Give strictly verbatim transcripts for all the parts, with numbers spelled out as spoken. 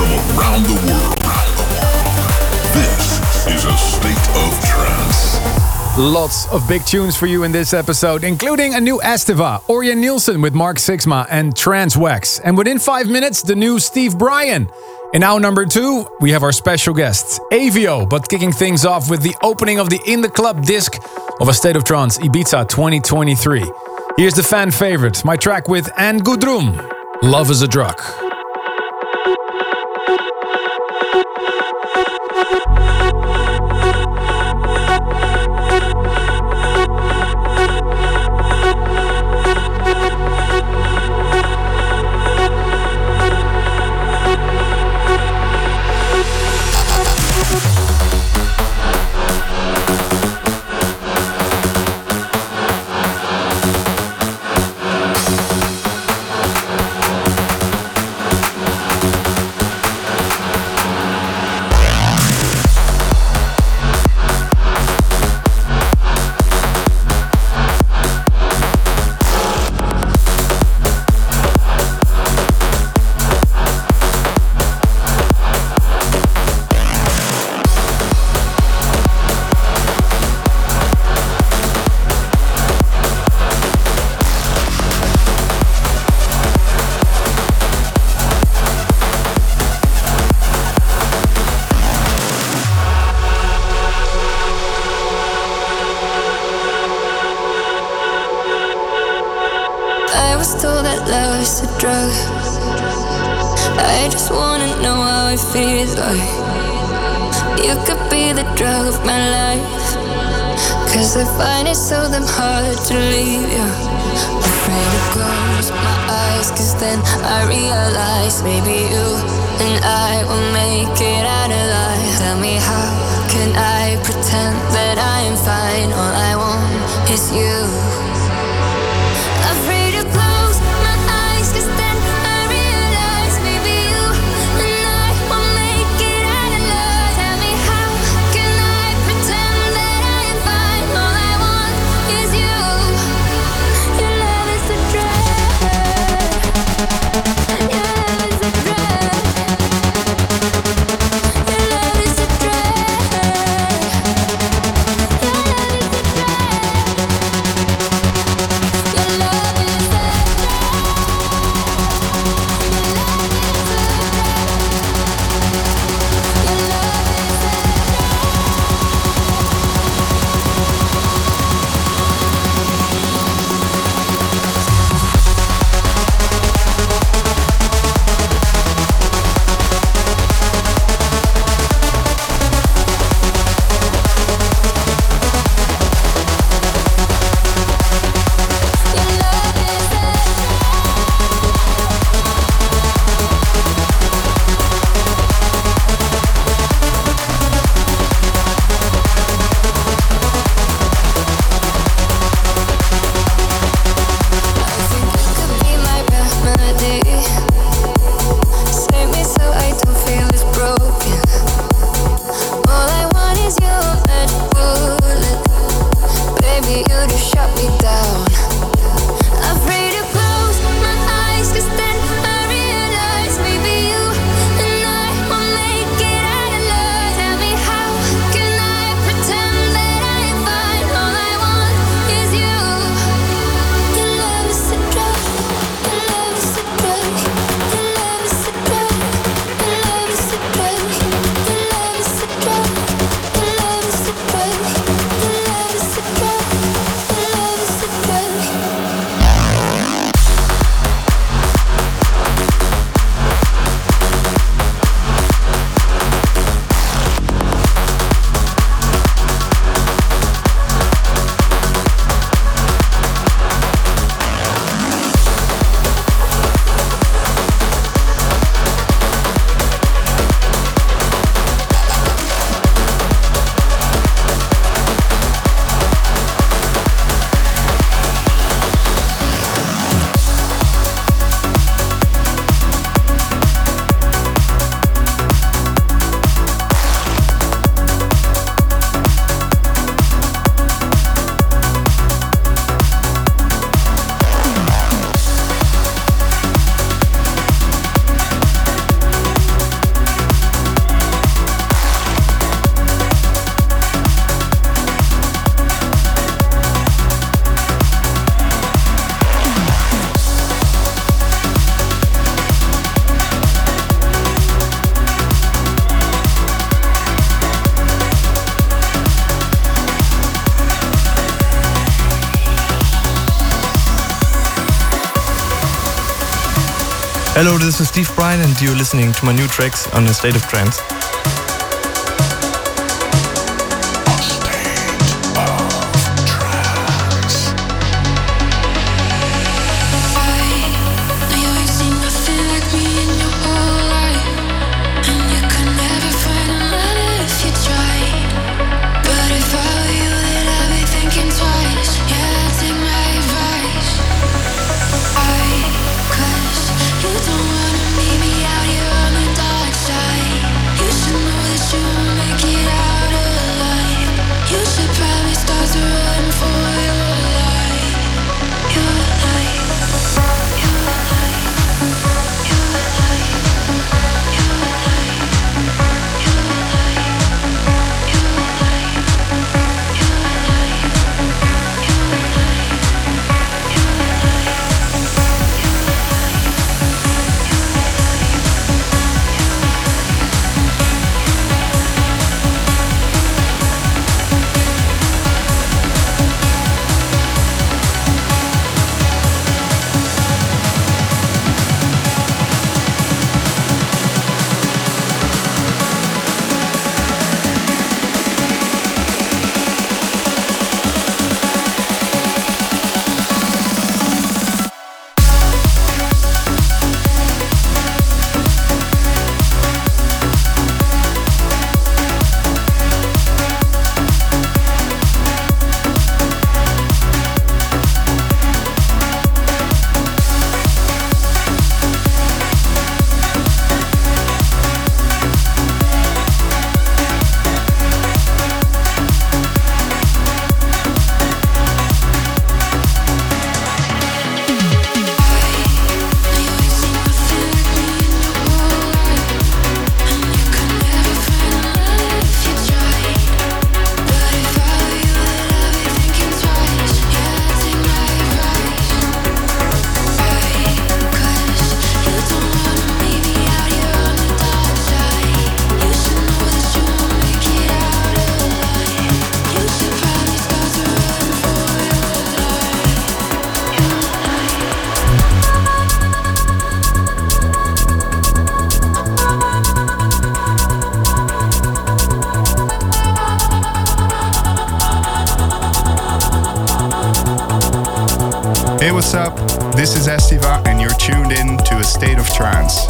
from around the world. This is a state of trance. Lots of big tunes for you in this episode, including a new Estiva, Orjan Nilsen with Mark Sixma and Transwax. And within five minutes, the new Steve Bryan. In hour number two, we have our special guest, Avio, but kicking things off with the opening of the In The Club disc of A State of Trance Ibiza twenty twenty-three. Here's the fan favorite, my track with Anne Gudrum, Love Is A Drug. I just wanna know how it feels like. You could be the drug of my life, 'cause I find it so damn hard to leave you. Afraid to close my eyes, 'cause then I realize maybe you and I will make it out alive. Tell me, how can I pretend that I am fine? All I want is you. Afraid to close my eyes, 'cause then I realize maybe you and I will make it out alive. Tell me, how can I pretend that I am fine? All I want is you. Your love is a drug. Your love is a drug. Your love is a drug. Your love is a drug. Hello, this is Steve Bryan and you're listening to my new tracks on A State of Trance. Hey, what's up? This is Estiva and you're tuned in to A State of Trance.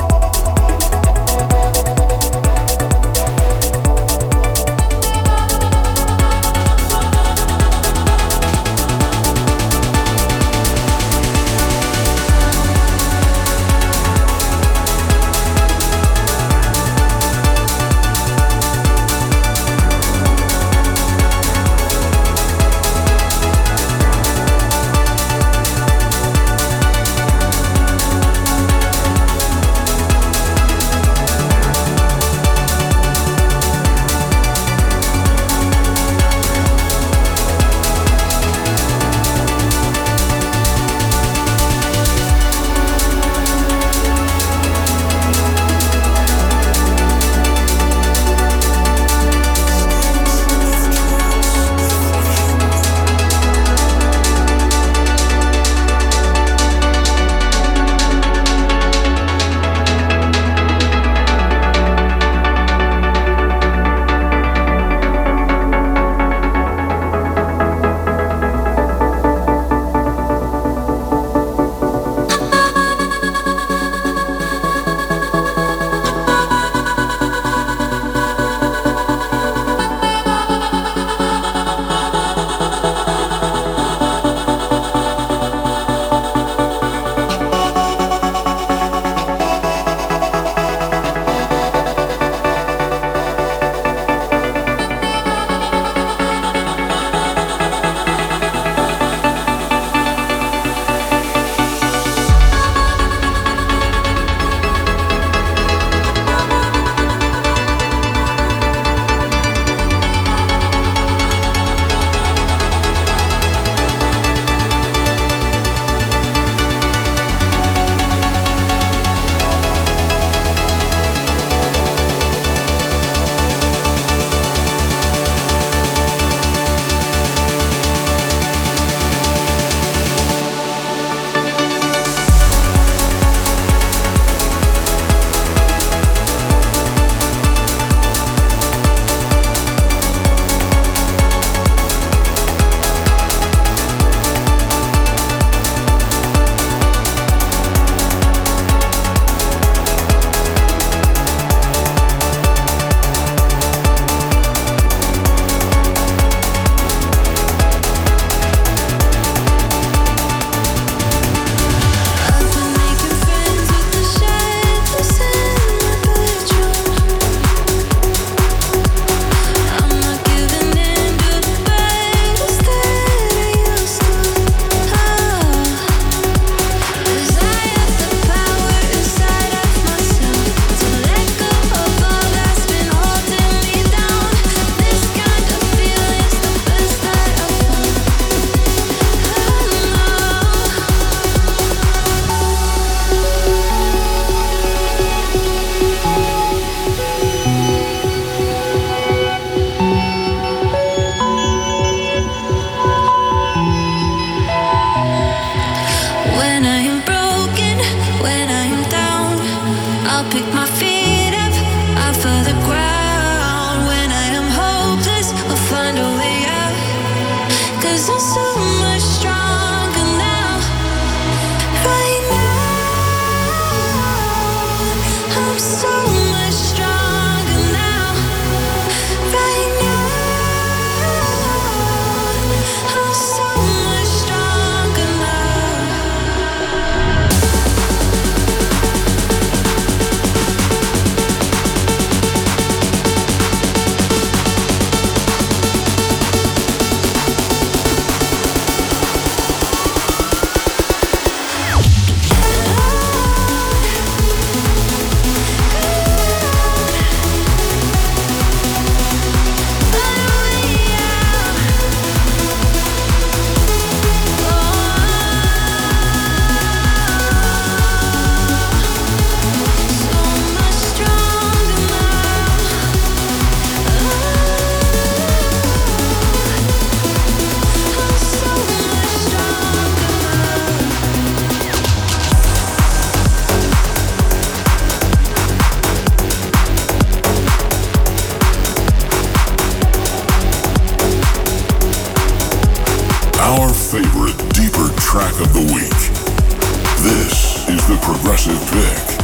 Progressive Pick.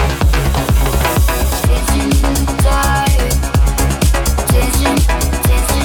Dancing,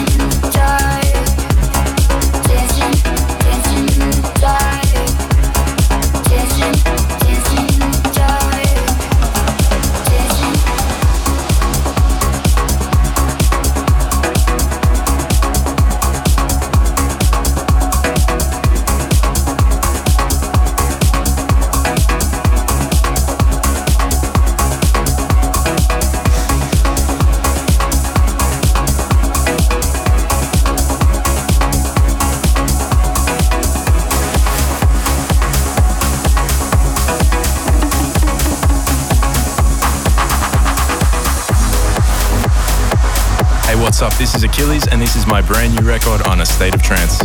what's up? This is Achilles, and this is my brand new record on A State of Trance.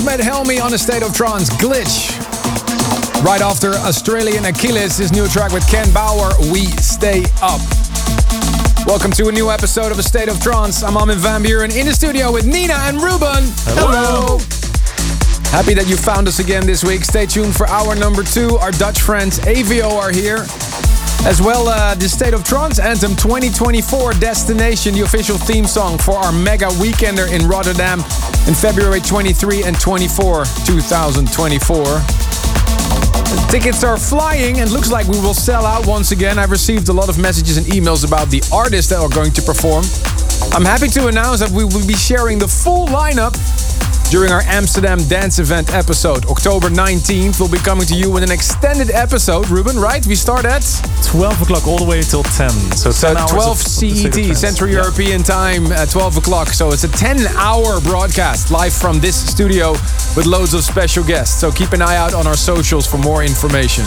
Ahmed Helmi on A State of Trance, Glitch. Right after Australian Achilles, his new track with Ken Bauer, We Stay Up. Welcome to a new episode of A State of Trance. I'm Armin van Buuren in the studio with Nina and Ruben. Hello. Hello. Happy that you found us again this week. Stay tuned for hour number two. Our Dutch friends A V O are here. As well, uh, the State of Trance Anthem twenty twenty-four Destination, the official theme song for our mega weekender in Rotterdam in February twenty-third and twenty-fourth, twenty twenty-four. Tickets are flying and looks like we will sell out once again. I've received a lot of messages and emails about the artists that are going to perform. I'm happy to announce that we will be sharing the full lineup during our Amsterdam Dance Event episode. October nineteenth, we'll be coming to you with an extended episode. Ruben, right? We start at twelve o'clock all the way till ten. So, so ten hours twelve of, C E of T, Central yeah. European Time at twelve o'clock. So it's a ten hour broadcast live from this studio with loads of special guests. So keep an eye out on our socials for more information.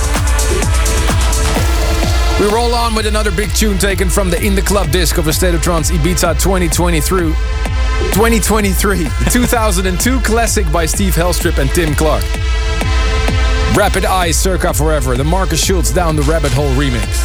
We roll on with another big tune taken from the In The Club disc of A State of Trance Ibiza twenty twenty-three. twenty twenty-three, the two thousand two classic by Steve Hellstrip and Tim Clark. Rapid Eyes, Circa Forever, the Marcus Schultz Down the Rabbit Hole remix.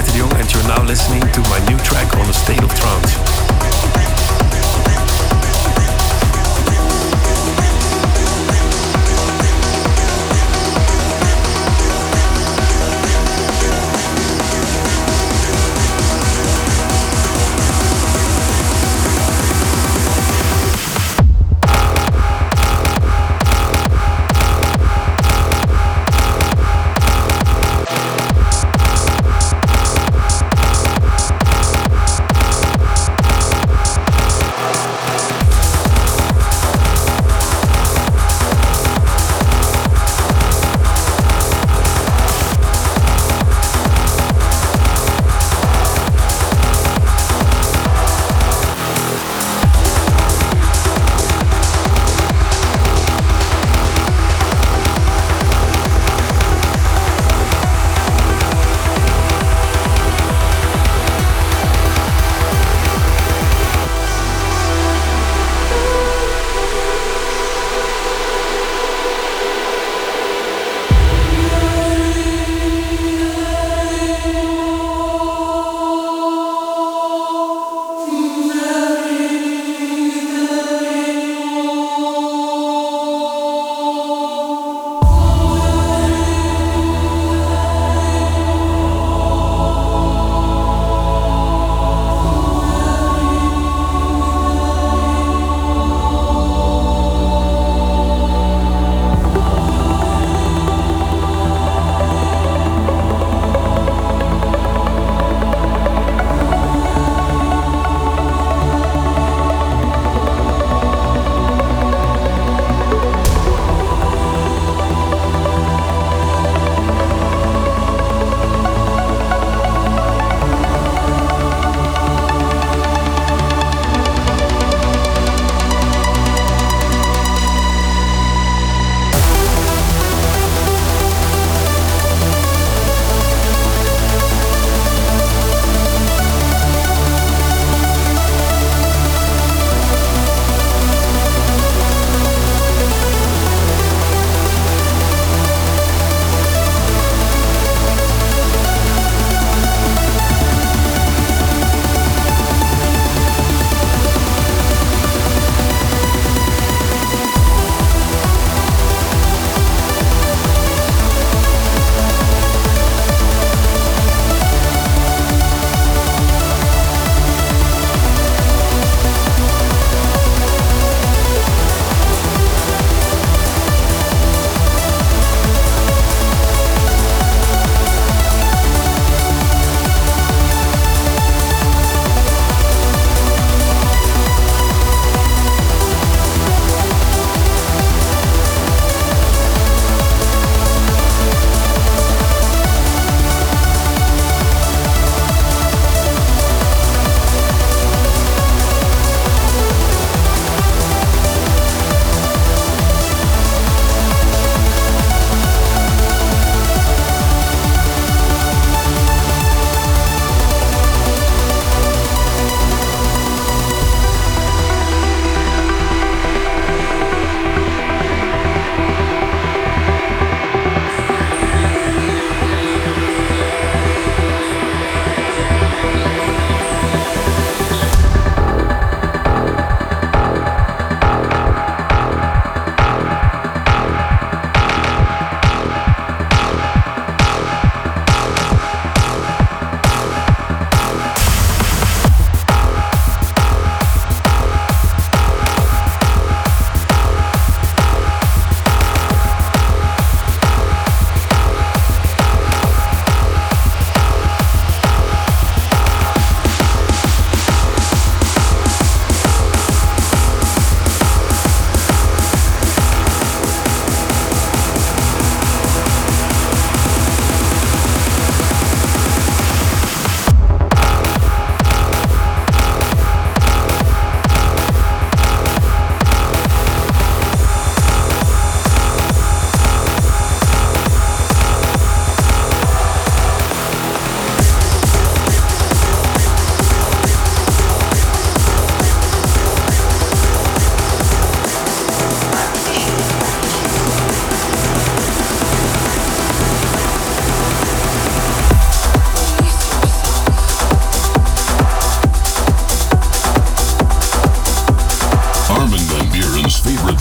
Maarten de Jong, and you're now listening to my new track on A State of Trance.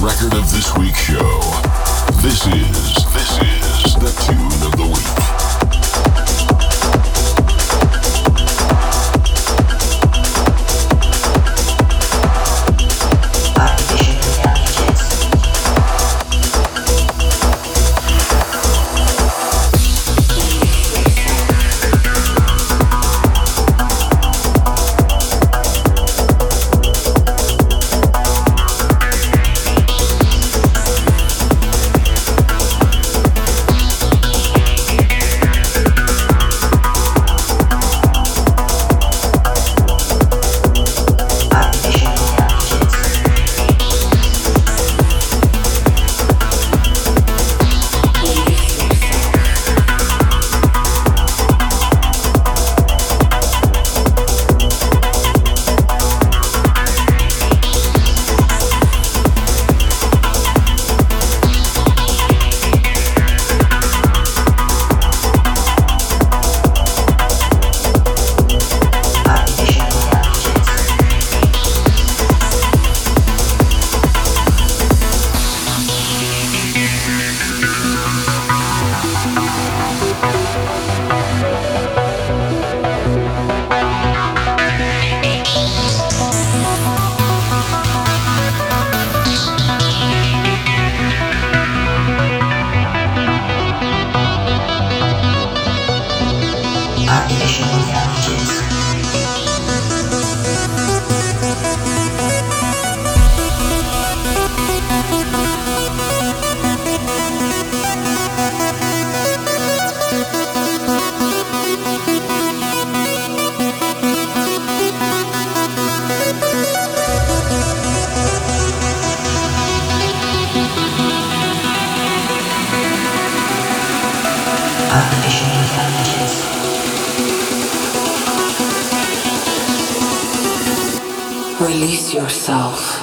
record of this week's show. This is, this is the tune of the week. Release yourself.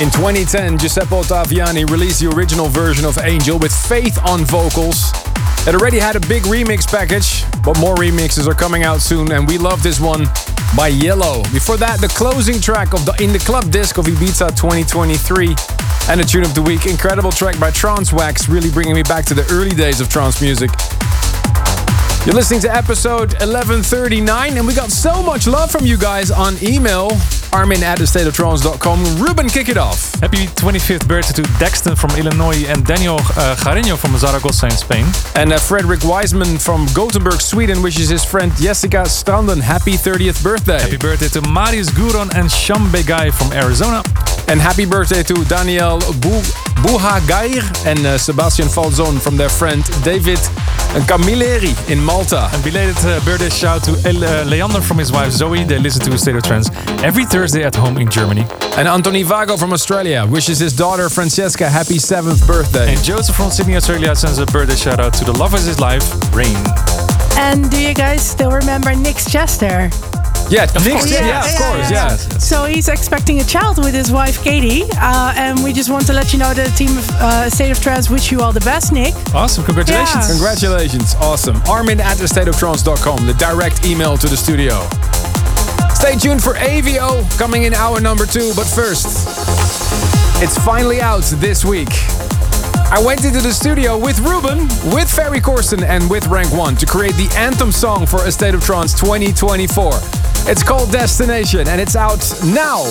In twenty ten, Giuseppe Ottaviani released the original version of Angel with Faith on vocals. It already had a big remix package, but more remixes are coming out soon, and we love this one by Yellow. Before that, the closing track of the In the Club disc of Ibiza twenty twenty-three, and the tune of the week, incredible track by Transwax, really bringing me back to the early days of trance music. You're listening to episode eleven thirty-nine, and we got so much love from you guys on email. Armin at the state of trance dot com. Ruben, kick it off. Happy twenty-fifth birthday to Dexton from Illinois and Daniel uh, Gareño from Zaragoza in Spain. And uh, Frederick Wiseman from Gothenburg, Sweden wishes his friend Jessica Stranden happy thirtieth birthday. Happy birthday to Marius Guron and Sham Begay from Arizona. And happy birthday to Daniel Buhagair and uh, Sebastian Falzon from their friend David Camilleri in Malta. And belated uh, birthday shout to El, uh, Leander from his wife Zoe. They listen to A State of Trance every Thursday at home in Germany. And Anthony Vago from Australia wishes his daughter Francesca happy seventh birthday. And Joseph from Sydney, Australia sends a birthday shout out to the love of his life, Rain. And do you guys still remember Nick Chester? Yeah, Nick, yeah, yeah, yeah, of course, yeah. yeah. So he's expecting a child with his wife Katie, uh, and we just want to let you know that the team of uh, State of Trance wish you all the best, Nick. Awesome, congratulations. Yeah. Congratulations, awesome. Armin at the state of trance dot com, the direct email to the studio. Stay tuned for A V O coming in hour number two, but first, it's finally out this week. I went into the studio with Ruben, with Ferry Corsten, and with Rank One to create the anthem song for A State of Trance twenty twenty-four. It's called Destination, and it's out now.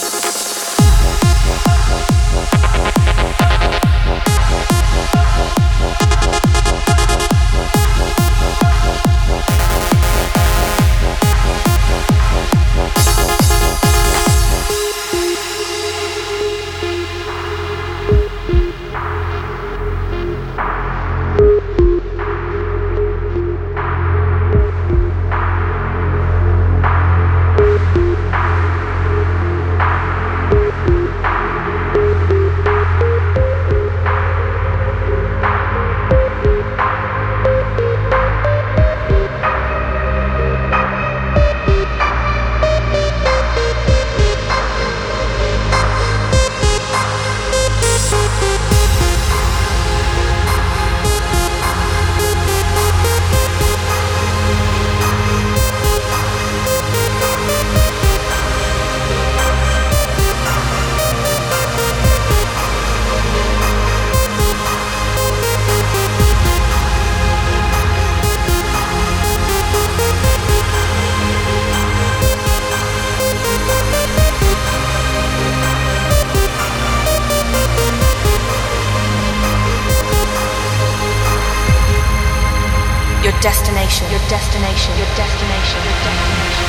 Destination, your destination, your destination, your destination.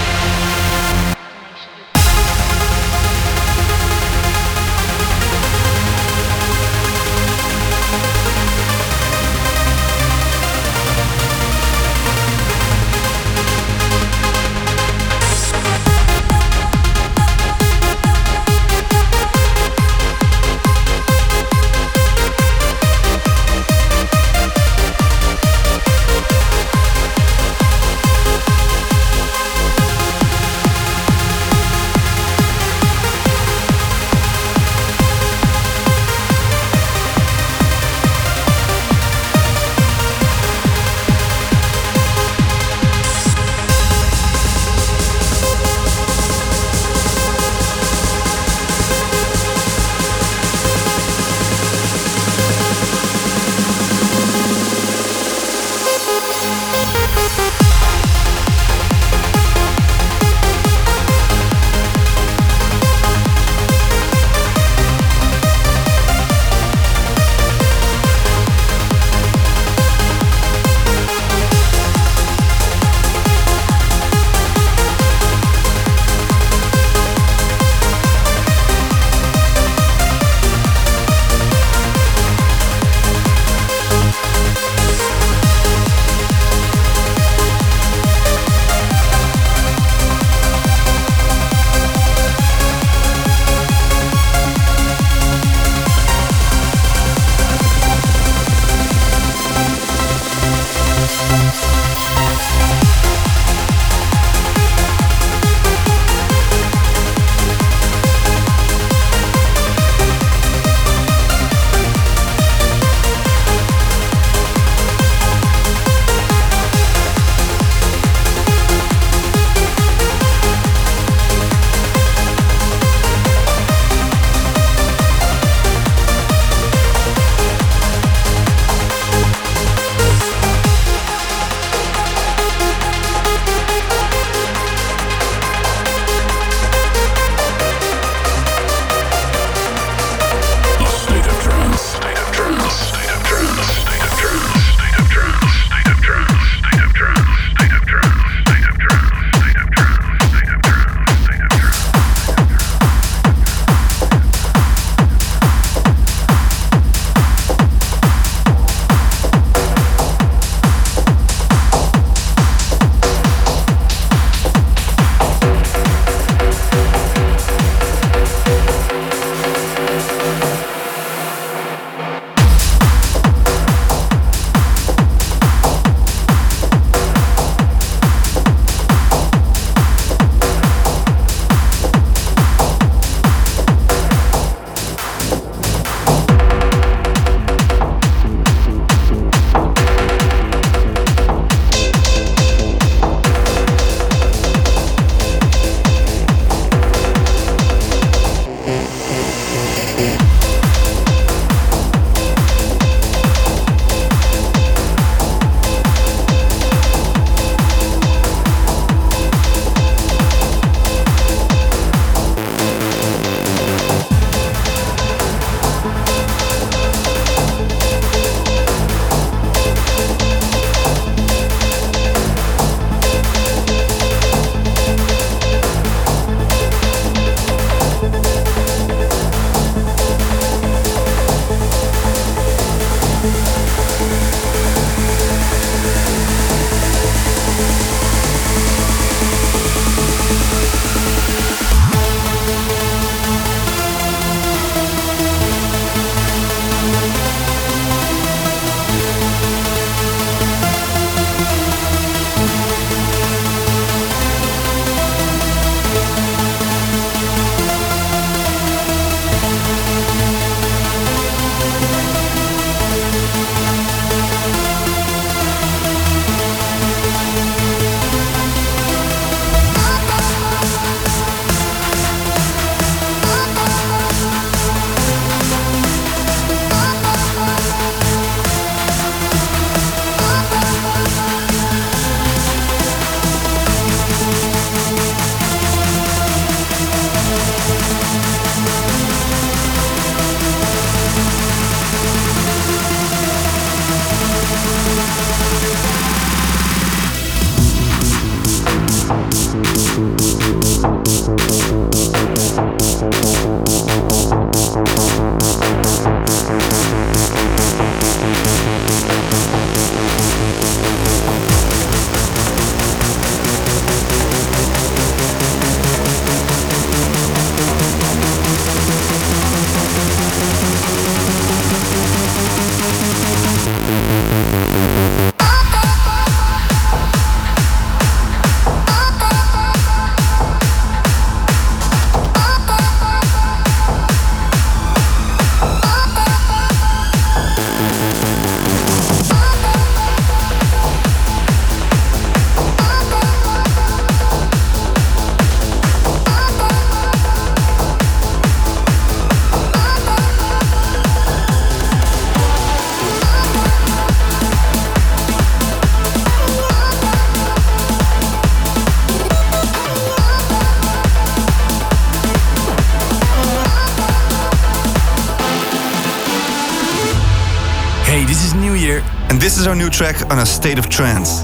year, and this is our new track on A State of Trance.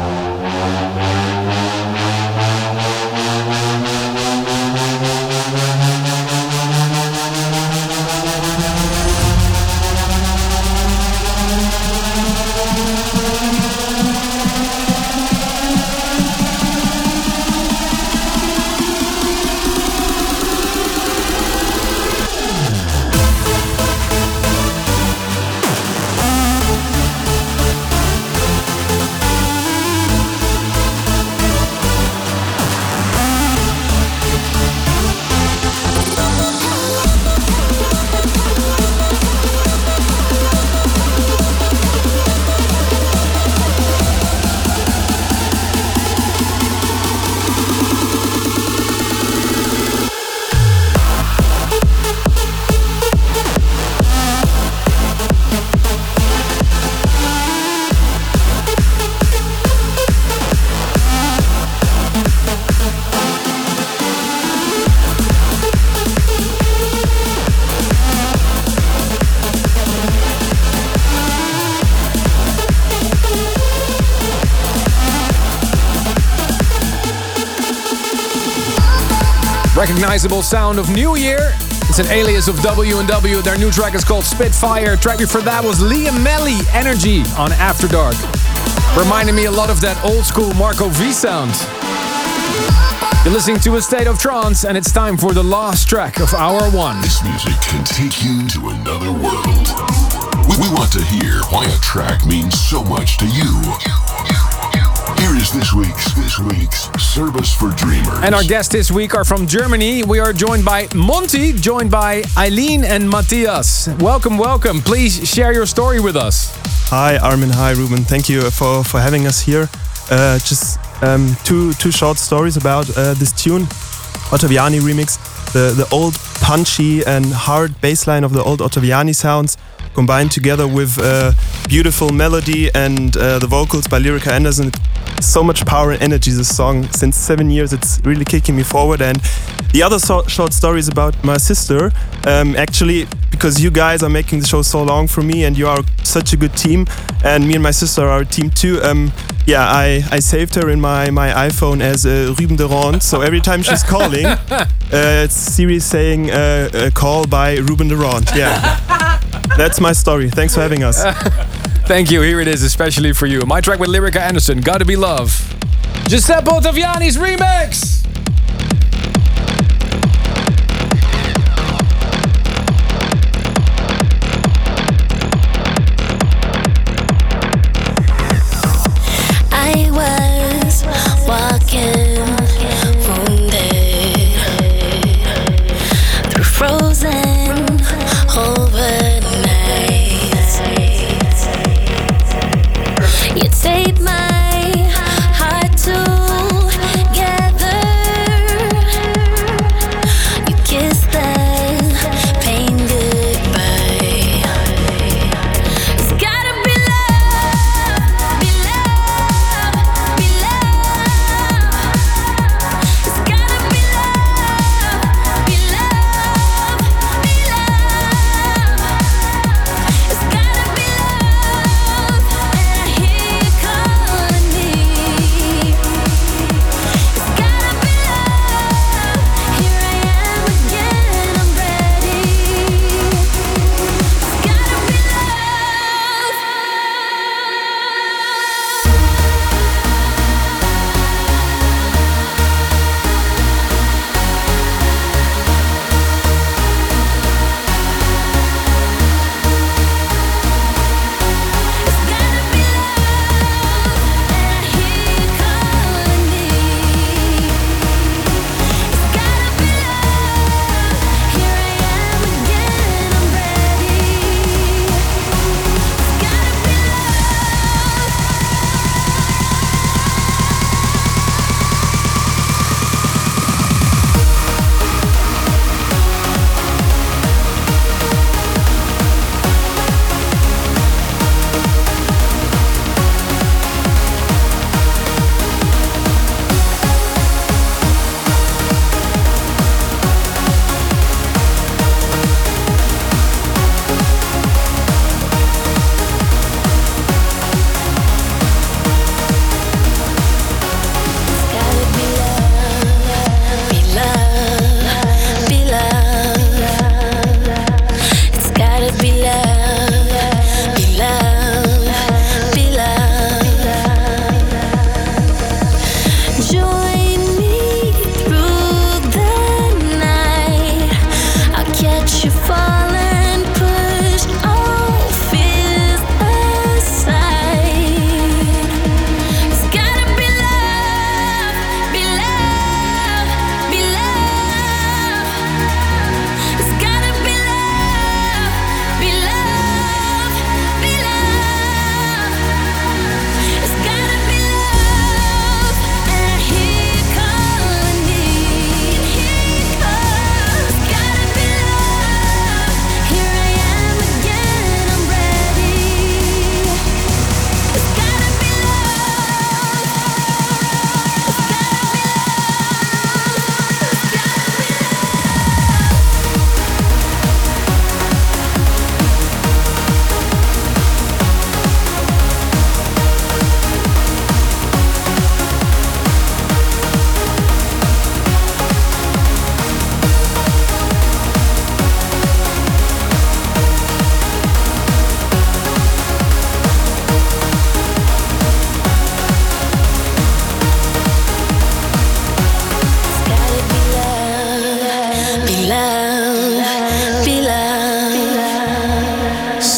Recognizable sound of New Year. It's an alias of W and W. Their new track is called Spitfire. Track before that was Liam Melly, Energy on After Dark. Reminding me a lot of that old school Marco V sound. You're listening to A State of Trance, and it's time for the last track of Hour One. This music can take you to another world. We, we want to hear why a track means so much to you. Here is this week's this week's Service for Dreamers. And our guests this week are from Germany. We are joined by Monty, joined by Eileen and Matthias. Welcome, welcome. Please share your story with us. Hi Armin, hi Ruben. Thank you for, for having us here. Uh, just um, two two short stories about uh, this tune, Ottaviani remix. The the old punchy and hard bass line of the old Ottaviani sounds combined together with uh, beautiful melody and uh, the vocals by Lyrica Anderson. So much power and energy, this song. Since seven years, it's really kicking me forward. And the other so- short story is about my sister. Um, actually, because you guys are making the show so long for me and you are such a good team, and me and my sister are a team too. Um, yeah, I, I saved her in my, my iPhone as uh, Ruben de Ronde. So every time she's calling, uh, it's Siri saying uh, a call by Ruben de Ronde. Yeah. That's my story. Thanks for having us. Thank you. Here it is, especially for you. My track with Lyrica Anderson, Gotta Be Love. Giuseppe Ottaviani's remix. I was walking wounded through frozen overnight. You take my heart together.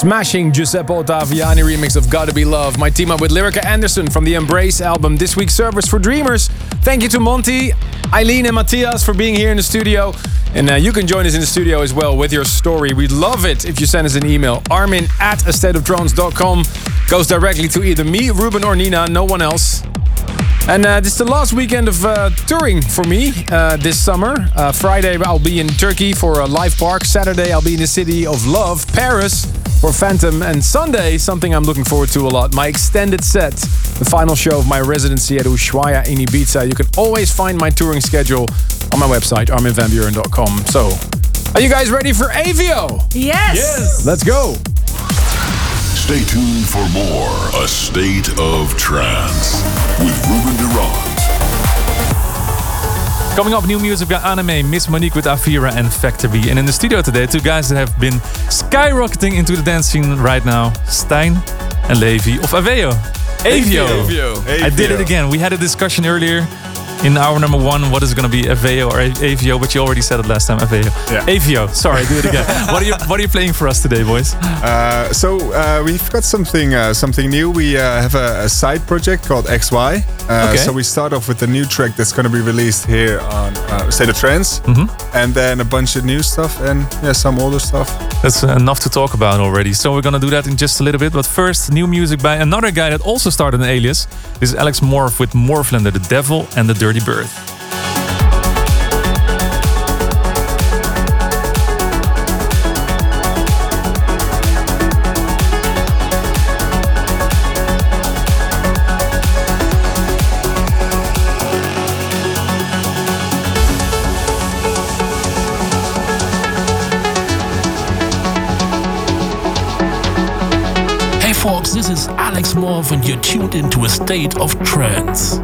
smashing Giuseppe Ottaviani remix of Gotta Be Love. My team up with Lyrica Anderson from the Embrace album. This week's Service for Dreamers. Thank you to Monty, Eileen and Matthias for being here in the studio. And uh, you can join us in the studio as well with your story. We'd love it if you send us an email. Armin at a state of trance dot com goes directly to either me, Ruben, or Nina, no one else. And uh, this is the last weekend of uh, touring for me uh, this summer. Uh, Friday I'll be in Turkey for a live park. Saturday I'll be in the city of love, Paris, for Phantom. And Sunday, something I'm looking forward to a lot, my extended set, the final show of my residency at Ushuaia in Ibiza. You can always find my touring schedule on my website, armin van buuren dot com. So, are you guys ready for A V O? Yes! Yes! Let's go! Stay tuned for more A State of Trance with Ruben de Ronde. Coming up, new music by Anime, Miss Monique with Avira and Factory. And in the studio today, two guys that have been skyrocketing into the dance scene right now. Stijn and Levi of Aveo. Aveo. I did it again. We had a discussion earlier in hour number one. What is going to be Aveo or Aveo? But you already said it last time, Aveo. Yeah. Aveo. Sorry, do it again. what are you What are you playing for us today, boys? Uh, so uh, we've got something uh, something new. We uh, have a, a side project called X Y. Uh, okay. So we start off with a new track that's going to be released here on uh, State of Trance, mm-hmm. and then a bunch of new stuff and yeah, some older stuff. That's enough to talk about already. So we're gonna do that in just a little bit. But first, new music by another guy that also started an alias. This is Alex Morph with Morphlander, The Devil and the Dirty Bird. Folks, this is Alex Morph and you're tuned into A State of Trance.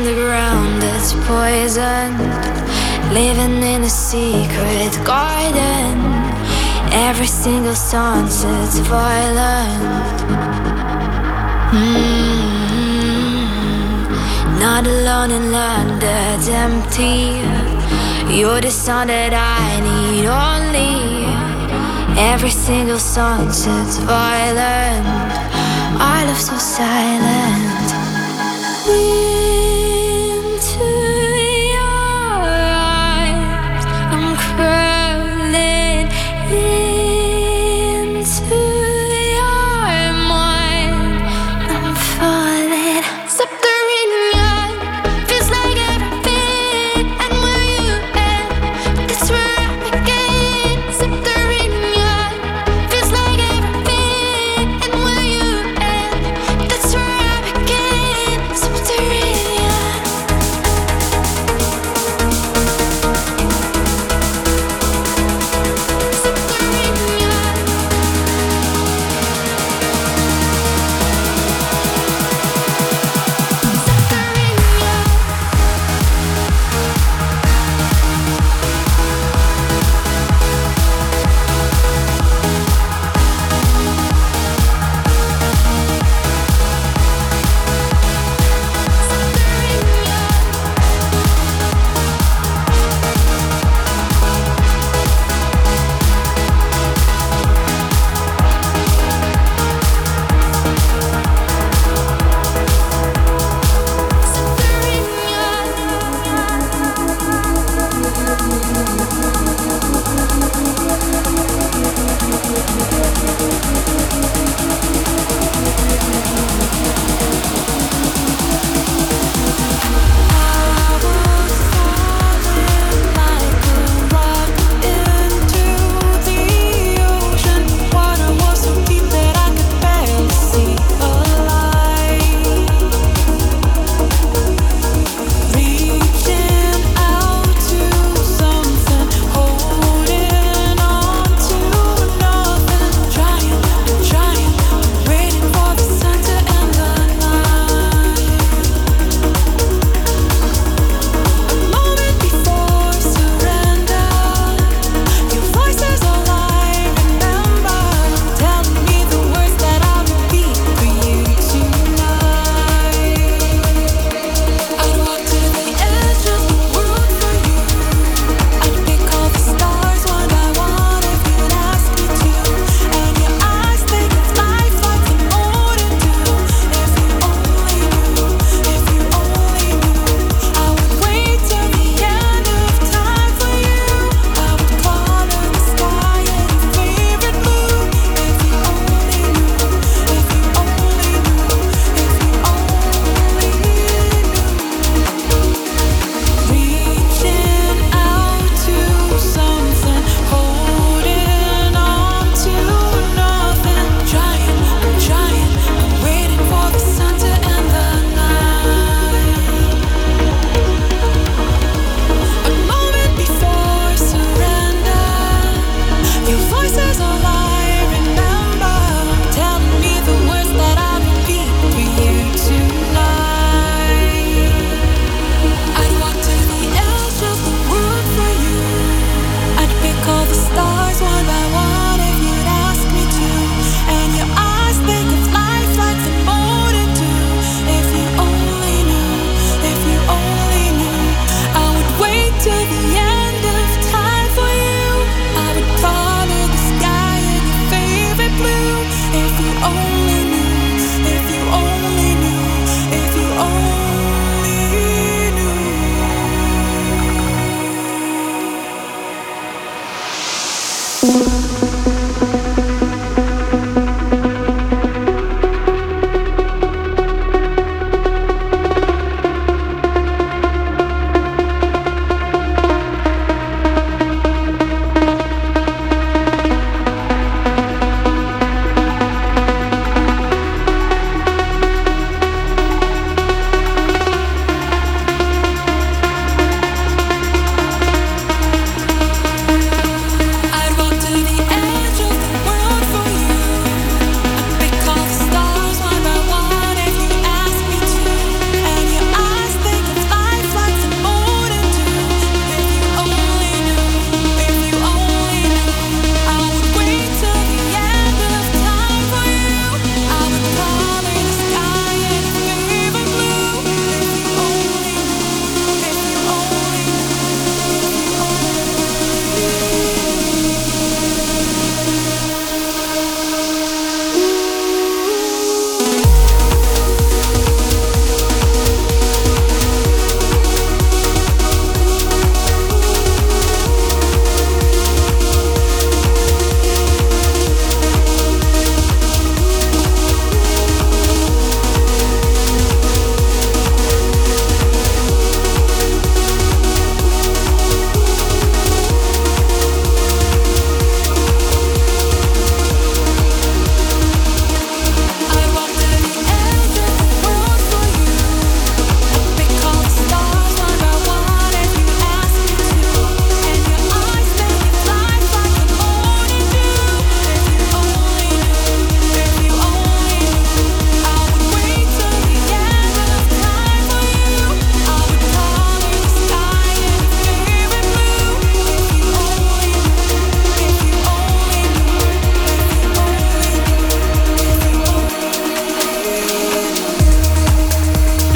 the ground that's poisoned, living in a secret garden. Every single sunset's violent. Mm-hmm. Not alone in land that's empty. You're the sun that I need only. Every single sunset's violent. Our love so silent. Into your eyes, I'm crawling into your mind. I'm falling, subterranean. Feels like everything, and where you end, that's where I begin. Subterranean. Feels like everything, and where you end, that's where I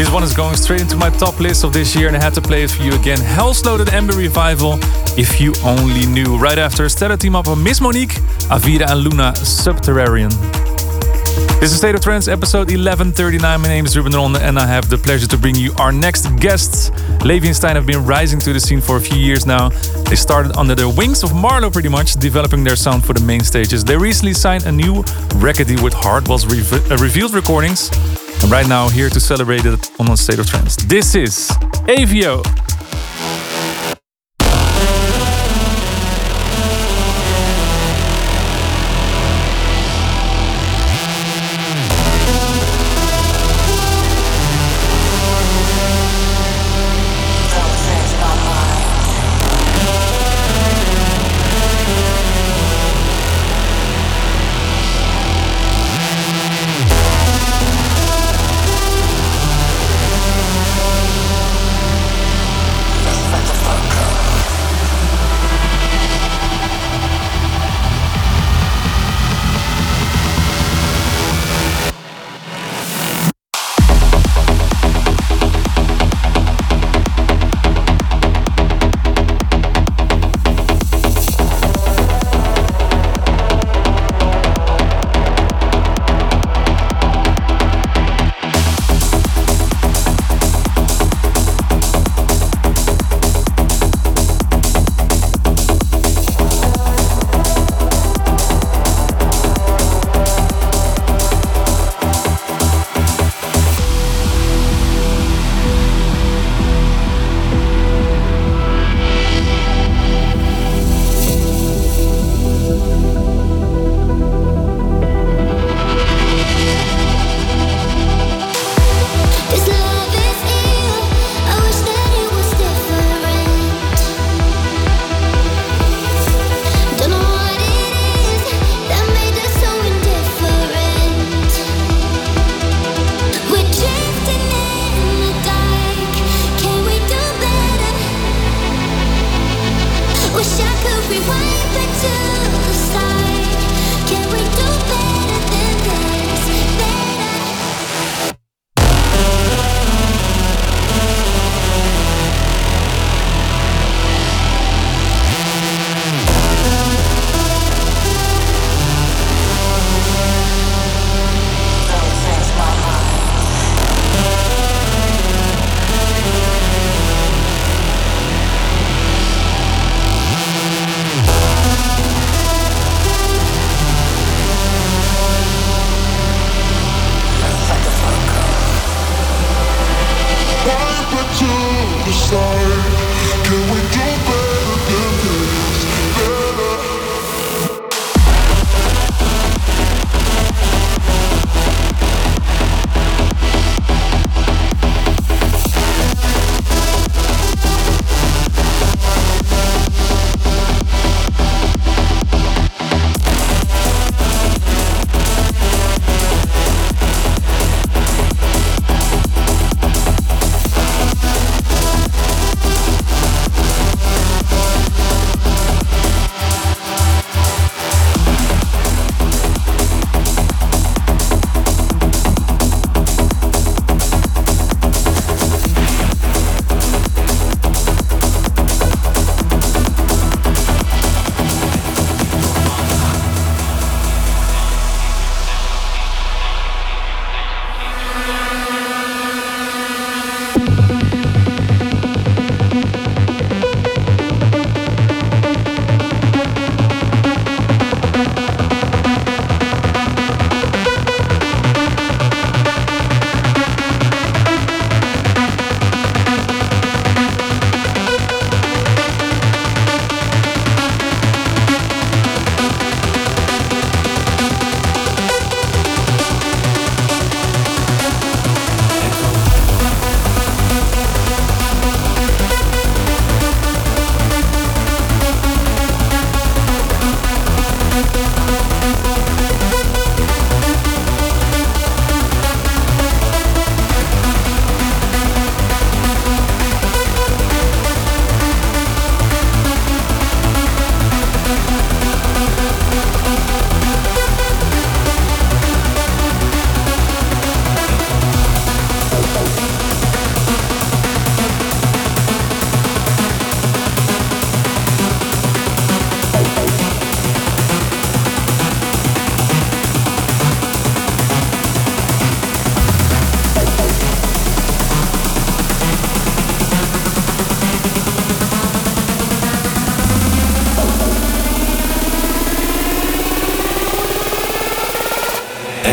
This one is going straight into my top list of this year, and I had to play it for you again. Hellslow, the Amber Revival, If You Only Knew. Right after, stellar team up of Miss Monique, Avira and Luna, Subterranean. This is State of Trance, episode eleven thirty-nine. My name is Ruben Ronde, and I have the pleasure to bring you our next guests. Levi and Stein have been rising to the scene for a few years now. They started under the wings of Marlo, pretty much, developing their sound for the main stages. They recently signed a new record deal with Hardwell's Re- uh, Revealed Recordings. And right now, here to celebrate it on a State of Trance. This is Avio.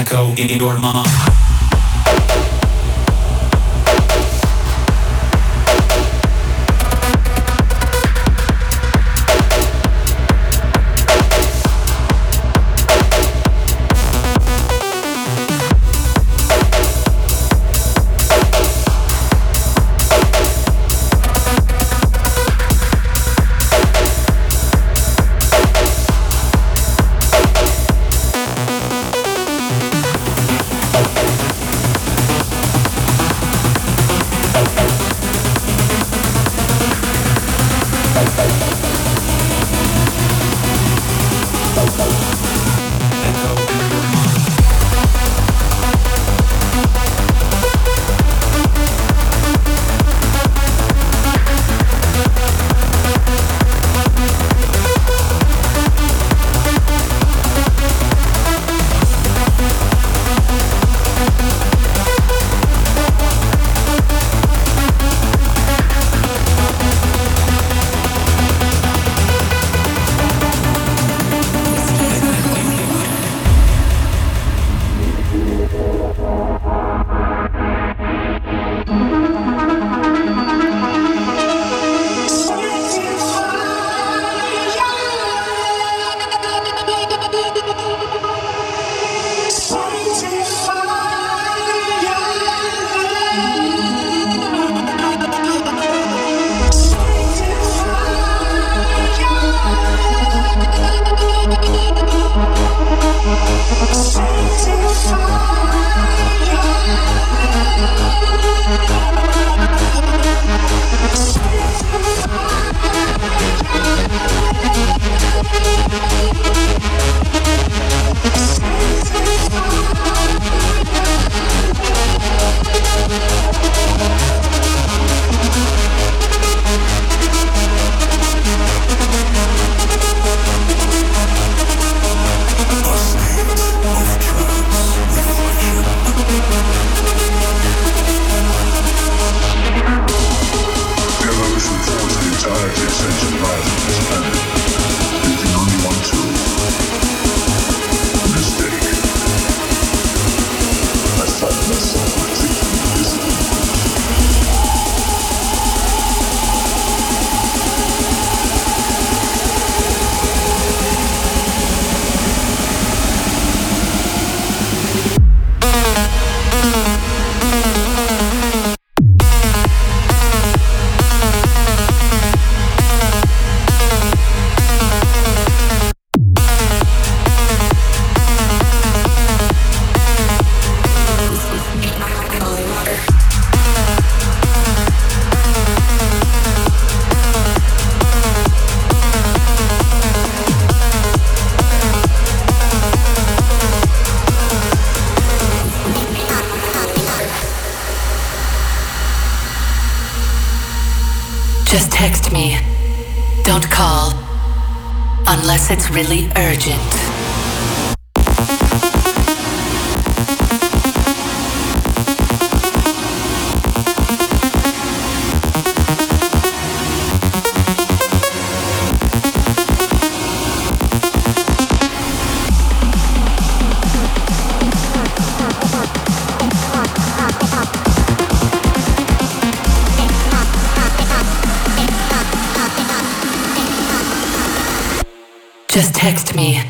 echo in your mind. Just text me. Don't call. Unless it's really urgent. Just text me.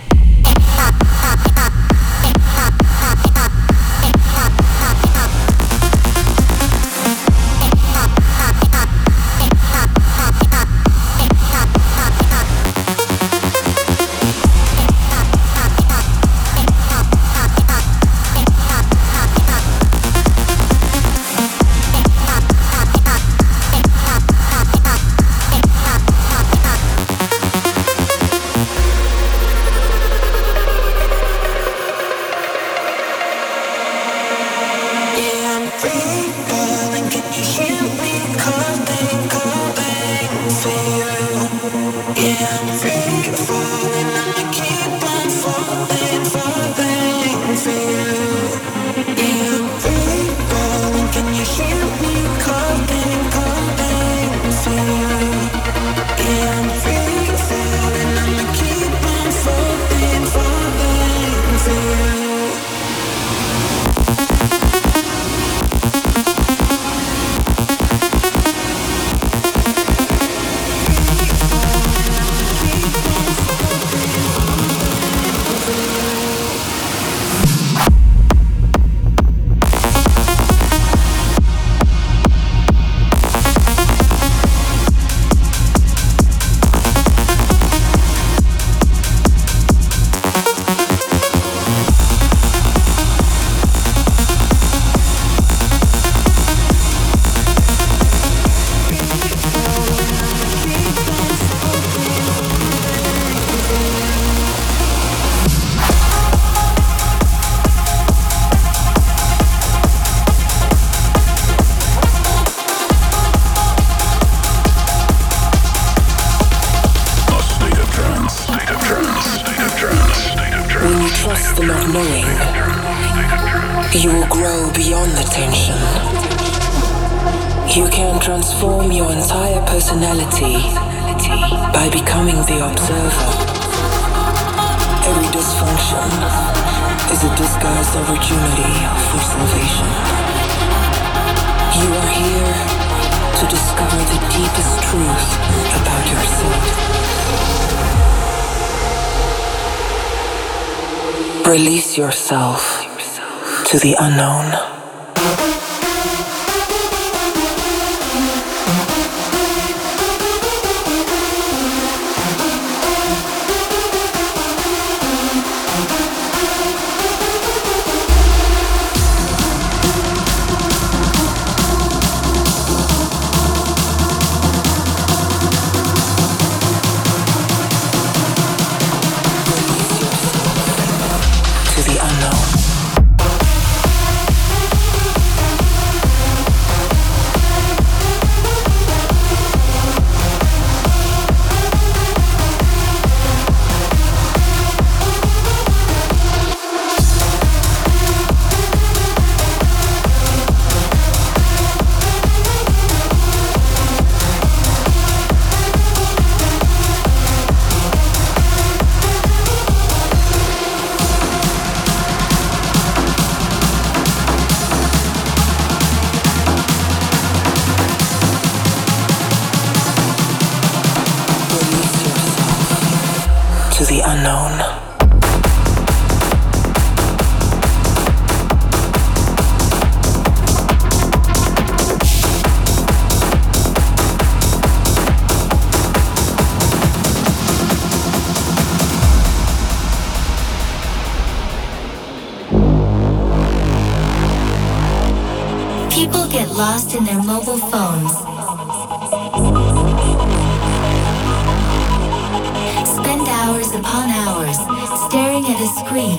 not knowing, you will grow beyond the tension. You can transform your entire personality by becoming the observer. Every dysfunction is a disguised opportunity for salvation. You are here to discover the deepest truth about yourself. Release yourself to the unknown. Lost in their mobile phones. Spend hours upon hours staring at a screen.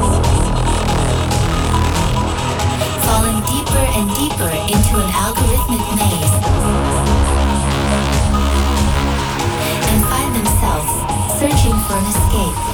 Falling deeper and deeper into an algorithmic maze. And find themselves searching for an escape.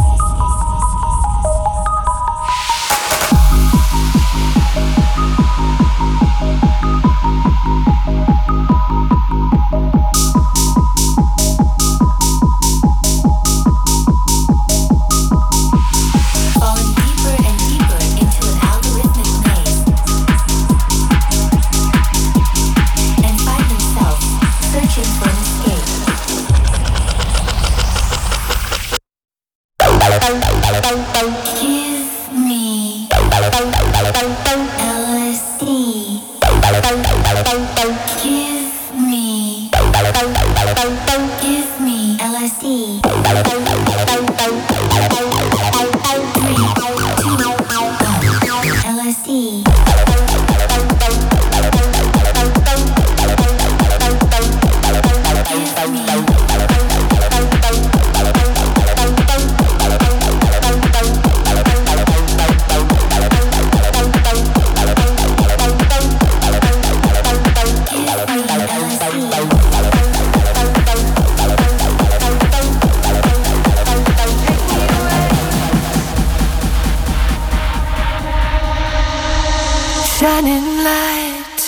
Shining light.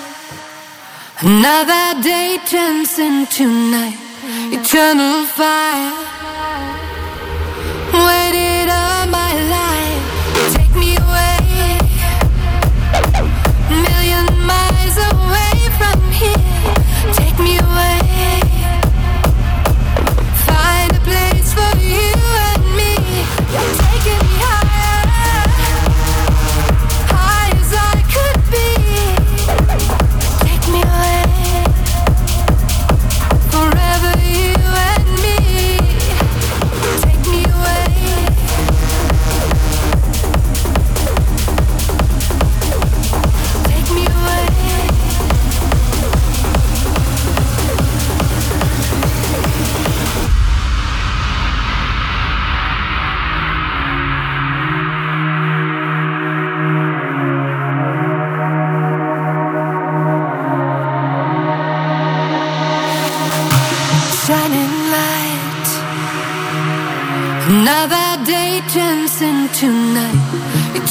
Another day turns into night. Eternal fire. Waited all my life. Take me away. Million miles away from here. Take me away. Find a place for you and me. You're taking me higher. High as I could be. Take me away. Forever you and me.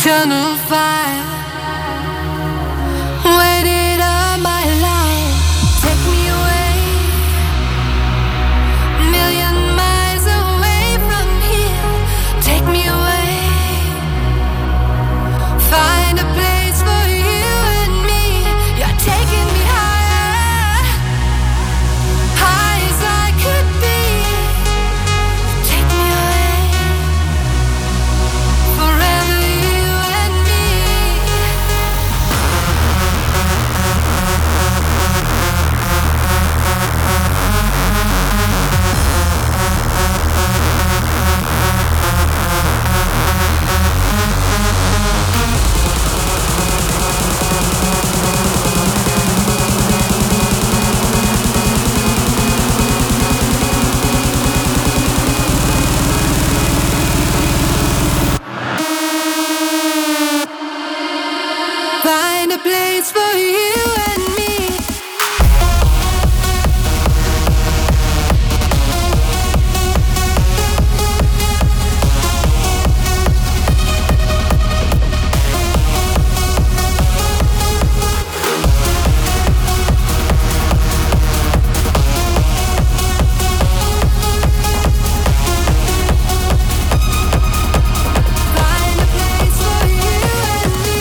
eternal fire waited all my life. Take me away, million miles away from here. Take me away, find a place for you and me. You're taking me higher, high as I could be. Take me away, forever you and me. Find a place for you and me. Find a place for you and me.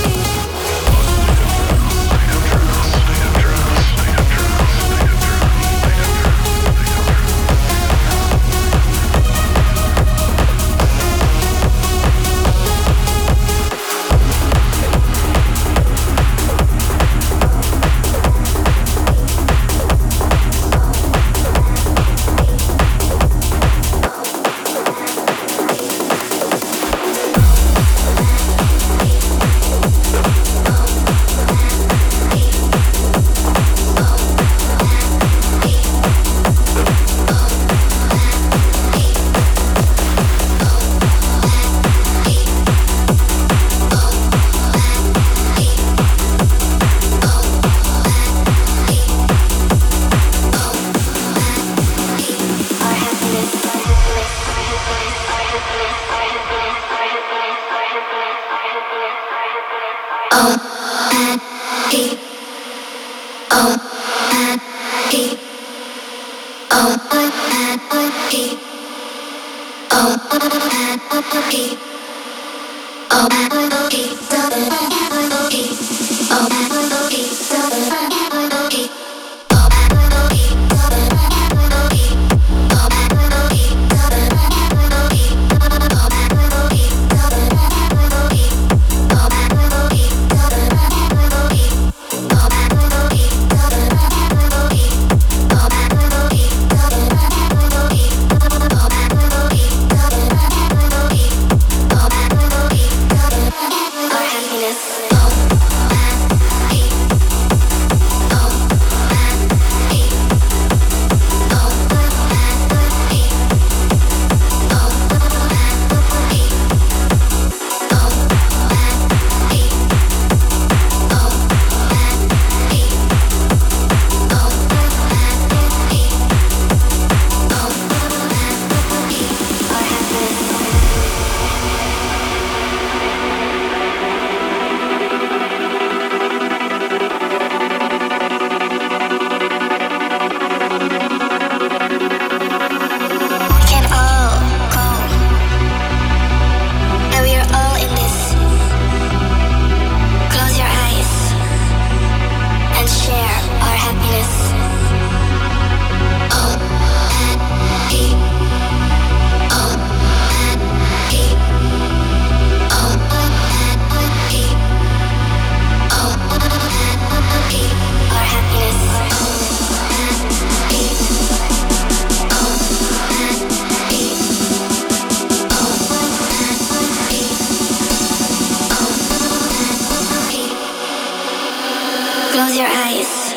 Close your eyes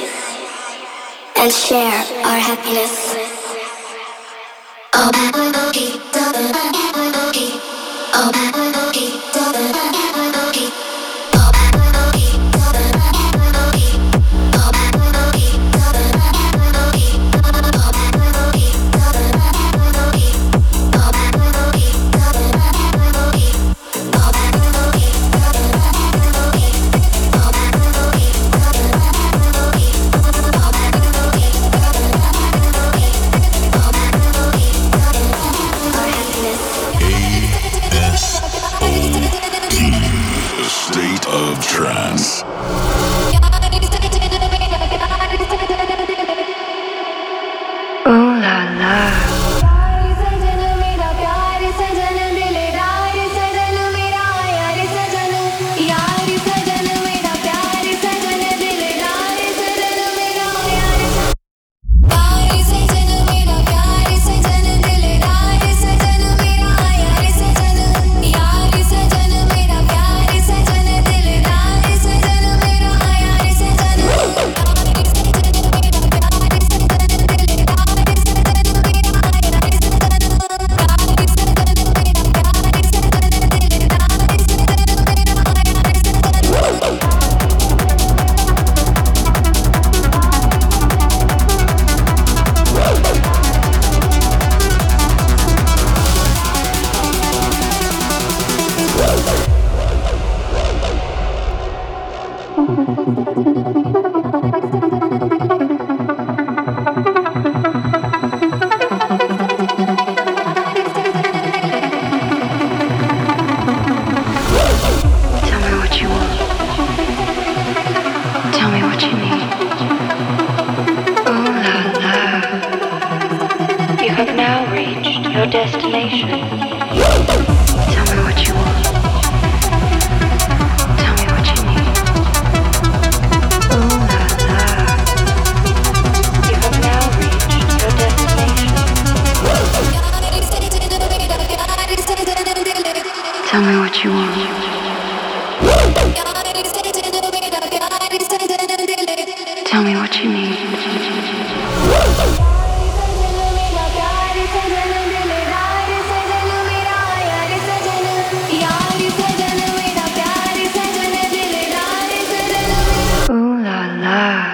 and share our happiness. your destination. Tell me what you want. Tell me what you need. Ooh la la. You have now reached your destination. Tell me what you want. Tell me what you need. Ooh la la.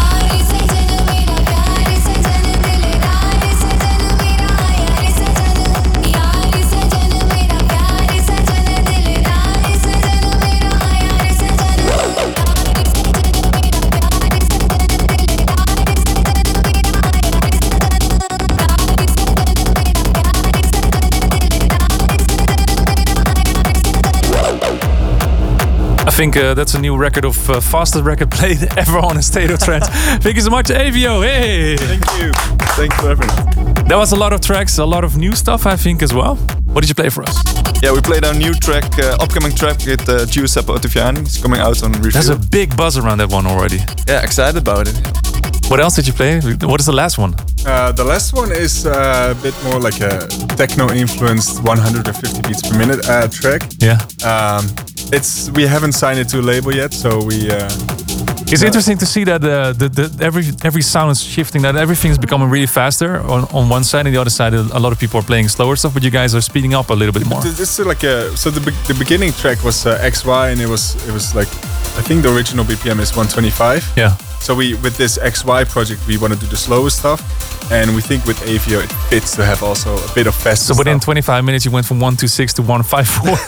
I think uh, that's a new record of uh, fastest record played ever on A State of Trance. Thank you so much, Avio. Hey! Thank you. Thank you for having me. That was a lot of tracks, a lot of new stuff, I think, as well. What did you play for us? Yeah, we played our new track, uh, upcoming track with uh, Giuseppe Ottaviani. It's coming out on Reveal. There's a big buzz around that one already. Yeah, excited about it. What else did you play? What is the last one? Uh, the last one is uh, a bit more like a techno-influenced one hundred fifty beats per minute uh, track. Yeah. Um, it's we haven't signed it to a label yet, so we. Uh, It's uh, interesting to see that uh, the, the, every every sound is shifting. That everything is becoming really faster on, on one side, and the other side, a lot of people are playing slower stuff. But you guys are speeding up a little bit more. This is like a so the be- the beginning track was uh, X Y, and it was it was like I think the original B P M is one twenty-five. Yeah. So we with this X Y project we want to do the slower stuff, and we think with Avio it fits to have also a bit of faster. So within stuff. twenty-five minutes, you went from one two six to one five four.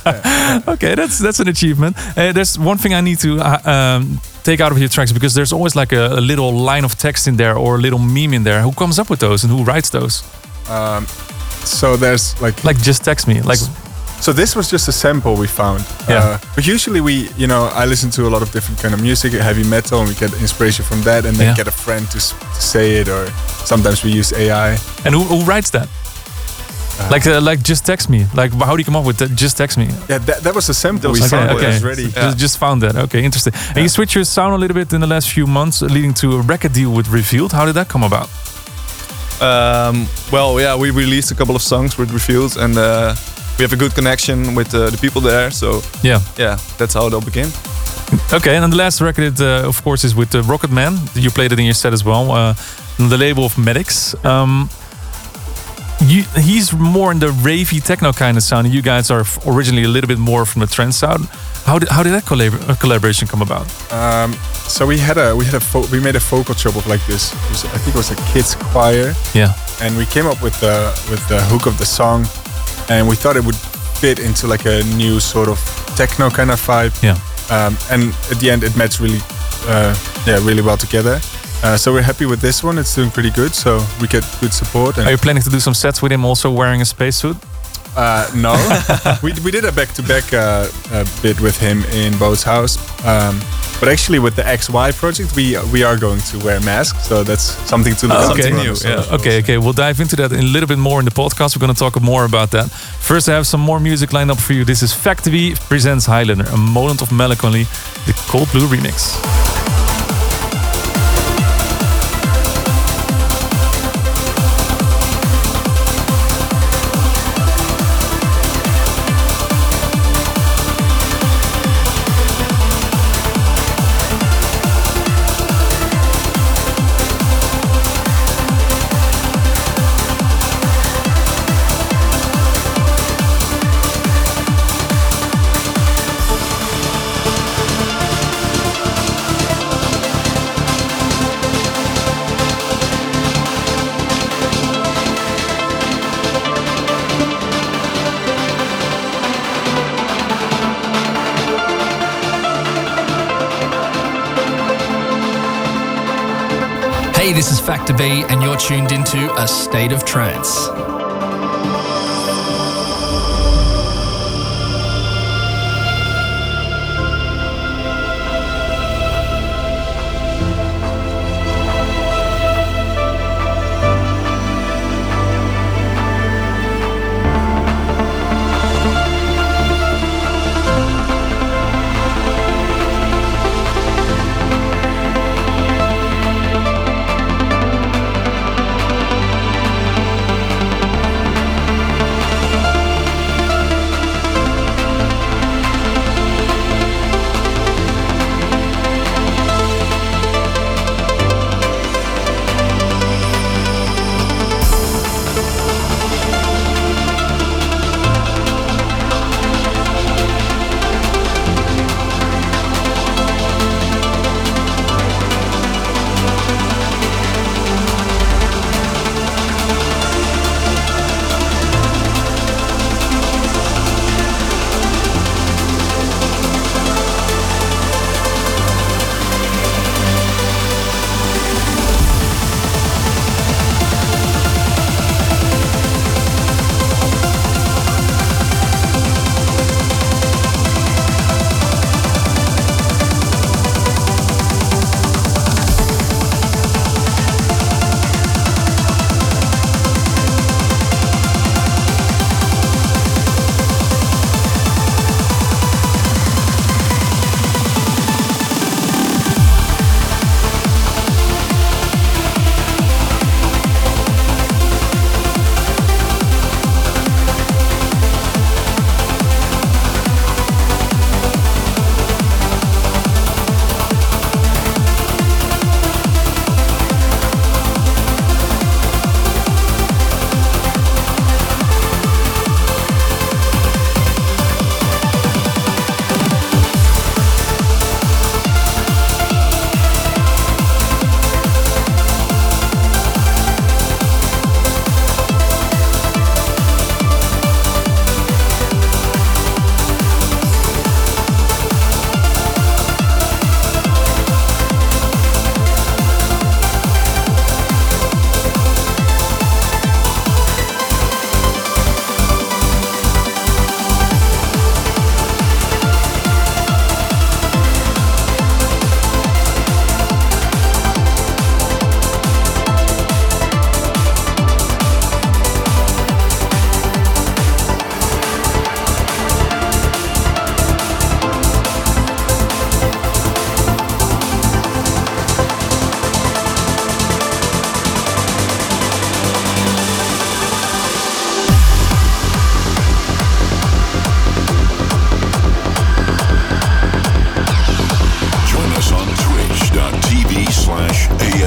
Okay, that's that's an achievement. Uh, there's one thing I need to uh, um, take out of your tracks, because there's always like a, a little line of text in there or a little meme in there. Who comes up with those and who writes those? Um, so there's like like just text me like. So this was just a sample we found. Yeah. Uh, but usually we, you know, I listen to a lot of different kind of music, heavy metal, and we get inspiration from that, and then Yeah. get a friend to, s- to say it, or sometimes we use A I. And who, who writes that? Uh, like uh, like just text me. Like how do you come up with that? Just text me. Yeah, that, that was a sample we Okay, found. okay. It was ready. Just, just found that. Okay, interesting. And you switched your sound a little bit in the last few months, leading to a record deal with Revealed. How did that come about? Um, well, yeah, we released a couple of songs with Revealed, and uh, we have a good connection with uh, the people there. So Yeah. yeah, that's how it all began. Okay, and the last record, uh, of course, is with uh, Rocket Man. You played it in your set as well. Uh, on the label of Medics. Um, you, he's more in the ravey techno kind of sound. And you guys are f- originally a little bit more from the trance sound. How did how did that collab- uh, collaboration come about? Um, so we had a we had a fo- we made a vocal job of like this. It was, I think it was a kids choir. Yeah. And we came up with the with the hook of the song, and we thought it would fit into like a new sort of techno kind of vibe. Yeah. Um, and at the end, it matched really, uh, yeah, really well together. Uh, so we're happy with this one. It's doing pretty good. So we get good support. And Are you planning to do some sets with him also wearing a spacesuit? Uh, no, we we did a back to back bit with him in Bo's house. Um, but actually, with the X Y project, we we are going to wear masks. So that's something to look Oh, up okay. to. New, yeah. Okay, okay. We'll dive into that in a little bit more in the podcast. We're going to talk more about that. First, I have some more music lined up for you. This is Factory presents Highlander, a moment of melancholy, the Cold Blue remix. Hey, this is Factor B, and you're tuned into A State of Trance.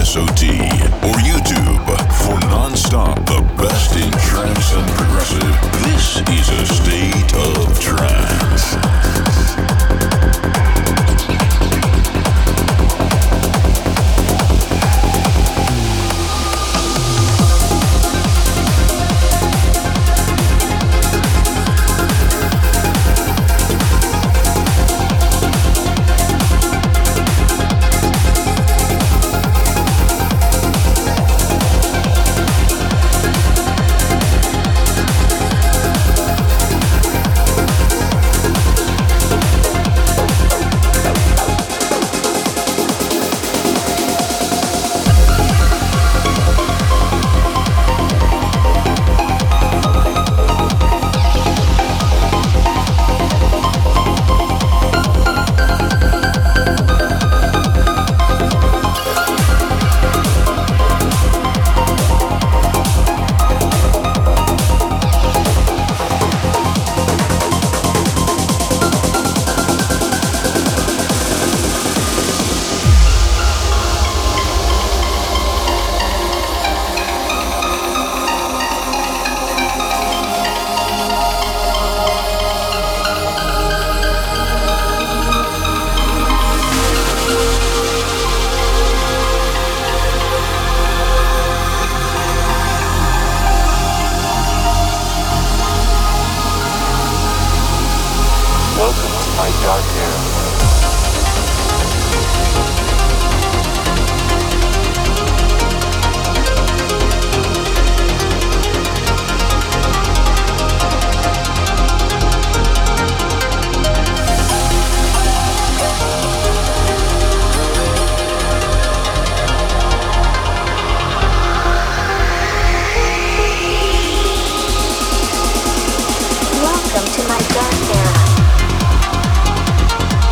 S O T or YouTube for non-stop the best in trance and progressive. This is a state of trance. Welcome to my dark era.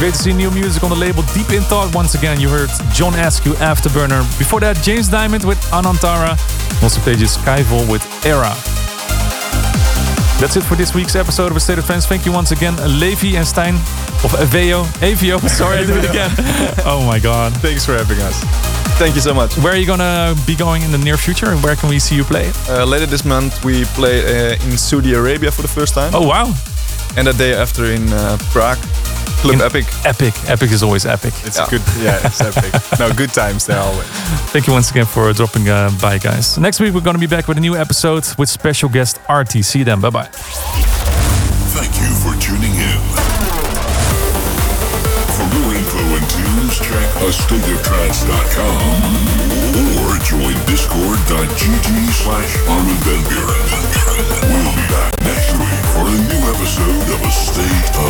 great to see new music on the label Deep in Thought. Once again, you heard John Askew, Afterburner. Before that, James Diamond with Anantara. Also played you Skyfall with Era. That's it for this week's episode of A State of Trance. Thank you once again, Levi and Stijn. Of Aveo. Aveo, sorry, I did it again. Oh my god. Thanks for having us. Thank you so much. Where are you gonna be going in the near future? Where can we see you play? Uh, later this month we play uh, in Saudi Arabia for the first time. Oh wow. And the day after in uh, Prague. Club in Epic. Epic. Epic is always epic. It's yeah. good. Yeah, it's epic. No, good times there always. Thank you once again for dropping uh, by, guys. Next week we're going to be back with a new episode with special guest Artie. See you then. Bye bye. Thank you for tuning in. For more info and tunes, check a state of trance dot com or join discord.gg slash Armin van Buuren. We'll be back next week for a new episode of A State of